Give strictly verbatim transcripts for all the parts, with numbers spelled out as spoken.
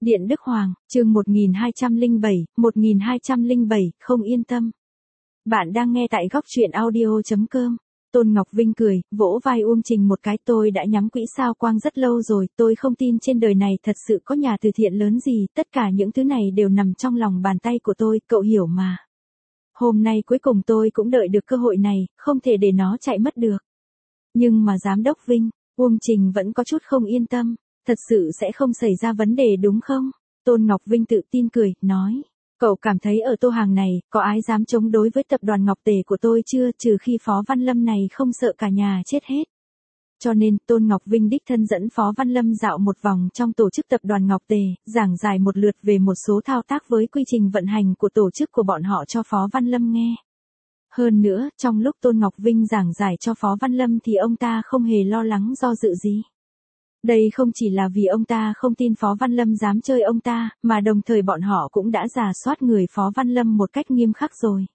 Điện Đức Hoàng, chương một nghìn hai trăm lẻ bảy, một nghìn hai trăm lẻ bảy, không yên tâm. Bạn đang nghe tại góc truyện audio chấm com. Tôn Ngọc Vinh cười, vỗ vai Uông Trình một cái, tôi đã nhắm quỹ sao quang rất lâu rồi, tôi không tin trên đời này thật sự có nhà từ thiện lớn gì, tất cả những thứ này đều nằm trong lòng bàn tay của tôi, cậu hiểu mà. Hôm nay cuối cùng tôi cũng đợi được cơ hội này, không thể để nó chạy mất được. Nhưng mà Giám đốc Vinh, Uông Trình vẫn có chút không yên tâm. Thật sự sẽ không xảy ra vấn đề đúng không? Tôn Ngọc Vinh tự tin cười, nói. Cậu cảm thấy ở Tô Hàng này, có ai dám chống đối với tập đoàn Ngọc Tề của tôi chưa, trừ khi Phó Văn Lâm này không sợ cả nhà chết hết. Cho nên, Tôn Ngọc Vinh đích thân dẫn Phó Văn Lâm dạo một vòng trong tổ chức tập đoàn Ngọc Tề, giảng giải một lượt về một số thao tác với quy trình vận hành của tổ chức của bọn họ cho Phó Văn Lâm nghe. Hơn nữa, trong lúc Tôn Ngọc Vinh giảng giải cho Phó Văn Lâm thì ông ta không hề lo lắng do dự gì. Đây không chỉ là vì ông ta không tin Phó Văn Lâm dám chơi ông ta, mà đồng thời bọn họ cũng đã rà soát người Phó Văn Lâm một cách nghiêm khắc rồi.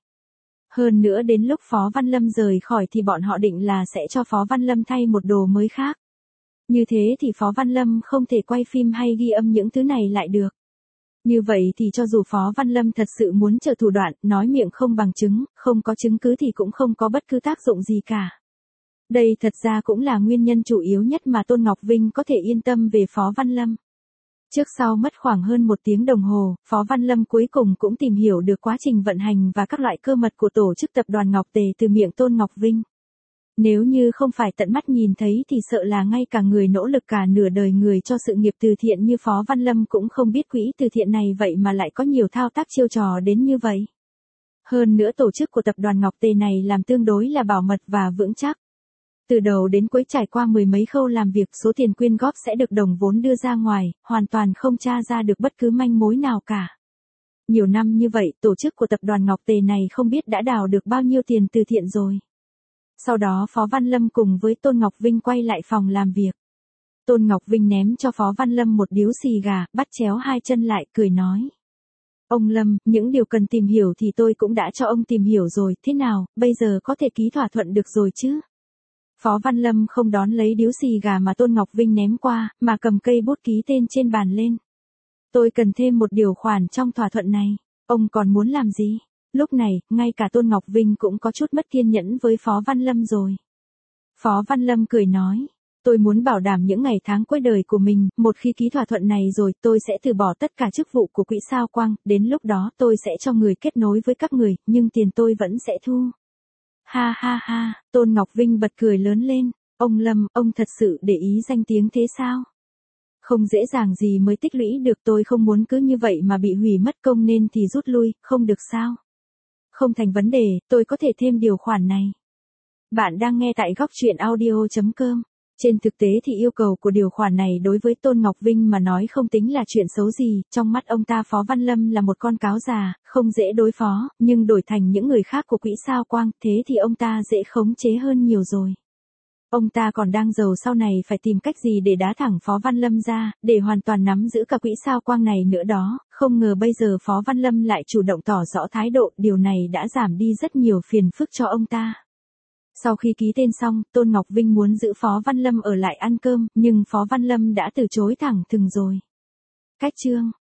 Hơn nữa đến lúc Phó Văn Lâm rời khỏi thì bọn họ định là sẽ cho Phó Văn Lâm thay một đồ mới khác. Như thế thì Phó Văn Lâm không thể quay phim hay ghi âm những thứ này lại được. Như vậy thì cho dù Phó Văn Lâm thật sự muốn chờ thủ đoạn, nói miệng không bằng chứng, không có chứng cứ thì cũng không có bất cứ tác dụng gì cả. Đây thật ra cũng là nguyên nhân chủ yếu nhất mà Tôn Ngọc Vinh có thể yên tâm về Phó Văn Lâm. Trước sau mất khoảng hơn một tiếng đồng hồ, Phó Văn Lâm cuối cùng cũng tìm hiểu được quá trình vận hành và các loại cơ mật của tổ chức tập đoàn Ngọc Tề từ miệng Tôn Ngọc Vinh. Nếu như không phải tận mắt nhìn thấy thì sợ là ngay cả người nỗ lực cả nửa đời người cho sự nghiệp từ thiện như Phó Văn Lâm cũng không biết quỹ từ thiện này vậy mà lại có nhiều thao tác chiêu trò đến như vậy. Hơn nữa tổ chức của tập đoàn Ngọc Tề này làm tương đối là bảo mật và vững chắc. Từ đầu đến cuối trải qua mười mấy khâu làm việc, số tiền quyên góp sẽ được đồng vốn đưa ra ngoài, hoàn toàn không tra ra được bất cứ manh mối nào cả. Nhiều năm như vậy, tổ chức của tập đoàn Ngọc Tề này không biết đã đào được bao nhiêu tiền từ thiện rồi. Sau đó Phó Văn Lâm cùng với Tôn Ngọc Vinh quay lại phòng làm việc. Tôn Ngọc Vinh ném cho Phó Văn Lâm một điếu xì gà, bắt chéo hai chân lại, cười nói. Ông Lâm, những điều cần tìm hiểu thì tôi cũng đã cho ông tìm hiểu rồi, thế nào, bây giờ có thể ký thỏa thuận được rồi chứ? Phó Văn Lâm không đón lấy điếu xì gà mà Tôn Ngọc Vinh ném qua, mà cầm cây bút ký tên trên bàn lên. Tôi cần thêm một điều khoản trong thỏa thuận này. Ông còn muốn làm gì? Lúc này, ngay cả Tôn Ngọc Vinh cũng có chút mất kiên nhẫn với Phó Văn Lâm rồi. Phó Văn Lâm cười nói. Tôi muốn bảo đảm những ngày tháng cuối đời của mình, một khi ký thỏa thuận này rồi tôi sẽ từ bỏ tất cả chức vụ của quỹ sao quang, đến lúc đó tôi sẽ cho người kết nối với các người, nhưng tiền tôi vẫn sẽ thu. Ha ha ha, Tôn Ngọc Vinh bật cười lớn lên, ông Lâm, ông thật sự để ý danh tiếng thế sao? Không dễ dàng gì mới tích lũy được, tôi không muốn cứ như vậy mà bị hủy mất công nên thì rút lui, không được sao? Không thành vấn đề, tôi có thể thêm điều khoản này. Bạn đang nghe tại góc truyện audio chấm com. Trên thực tế thì yêu cầu của điều khoản này đối với Tôn Ngọc Vinh mà nói không tính là chuyện xấu gì, trong mắt ông ta Phó Văn Lâm là một con cáo già, không dễ đối phó, nhưng đổi thành những người khác của quỹ sao quang, thế thì ông ta dễ khống chế hơn nhiều rồi. Ông ta còn đang giàu sau này phải tìm cách gì để đá thẳng Phó Văn Lâm ra, để hoàn toàn nắm giữ cả quỹ sao quang này nữa đó, không ngờ bây giờ Phó Văn Lâm lại chủ động tỏ rõ thái độ, điều này đã giảm đi rất nhiều phiền phức cho ông ta. Sau khi ký tên xong, Tôn Ngọc Vinh muốn giữ Phó Văn Lâm ở lại ăn cơm, nhưng Phó Văn Lâm đã từ chối thẳng thừng rồi. Cách chương